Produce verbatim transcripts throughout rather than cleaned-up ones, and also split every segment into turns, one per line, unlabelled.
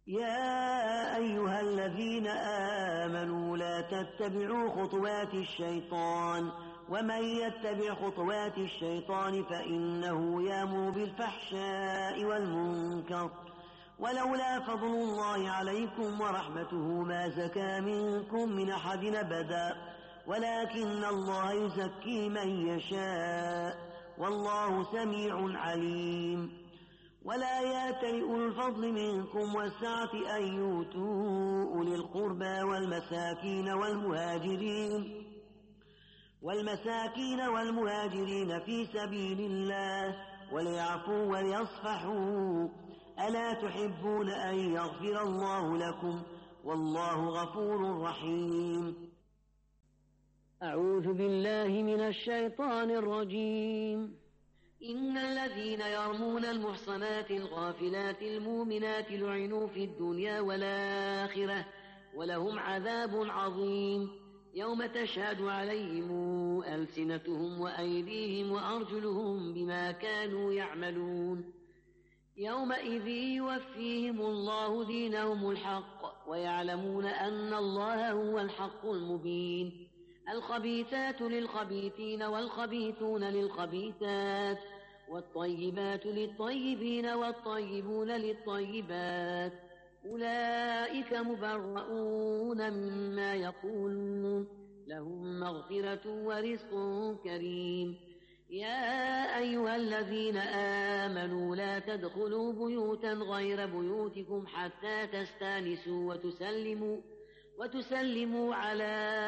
يا أيها الذين آمنوا لا تتبعوا خطوات الشيطان ومن يتبع خطوات الشيطان فإنه يأمر بالفحشاء والمنكر ولولا فضل الله عليكم ورحمته ما زكى منكم من أحد أبدا ولكن الله يزكي من يشاء والله سميع عليم. ولا يأتل أولو الفضل منكم والسعة أن يؤتوا أولي القربى والمساكين والمهاجرين والمساكين والمهاجرين في سبيل الله وليعفوا وليصفحوا ألا تحبون أن يغفر الله لكم والله غفور رحيم.
أعوذ بالله من الشيطان الرجيم. إن الذين يرمون المحصنات الغافلات المؤمنات لعنوا في الدنيا والآخرة ولهم عذاب عظيم يوم تشهد عليهم ألسنتهم وأيديهم وأرجلهم بما كانوا يعملون يومئذ يوفيهم الله دينهم الحق ويعلمون أن الله هو الحق المبين. الخبيثات للخبيثين والخبيثون للخبيثات والطيبات للطيبين والطيبون للطيبات أولئك مبرؤون مما يقولون لهم مغفرة ورزق كريم. يا أيها الذين آمنوا لا تدخلوا بيوتا غير بيوتكم حتى تستانسوا وتسلموا وتسلموا على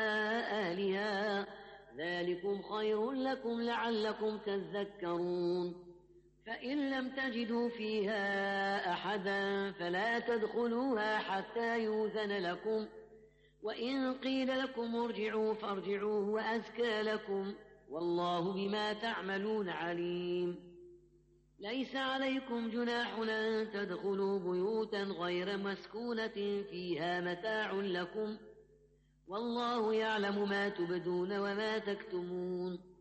أهلها ذلكم خير لكم لعلكم تذكرون. فإن لم تجدوا فيها أحدا فلا تدخلوها حتى يؤذن لكم وإن قيل لكم ارجعوا فارجعوا وأزكى لكم والله بما تعملون عليم. ليس عليكم جناح أن تدخلوا بيوتا غير مسكونة فيها متاع لكم والله يعلم ما تبدون وما تكتمون.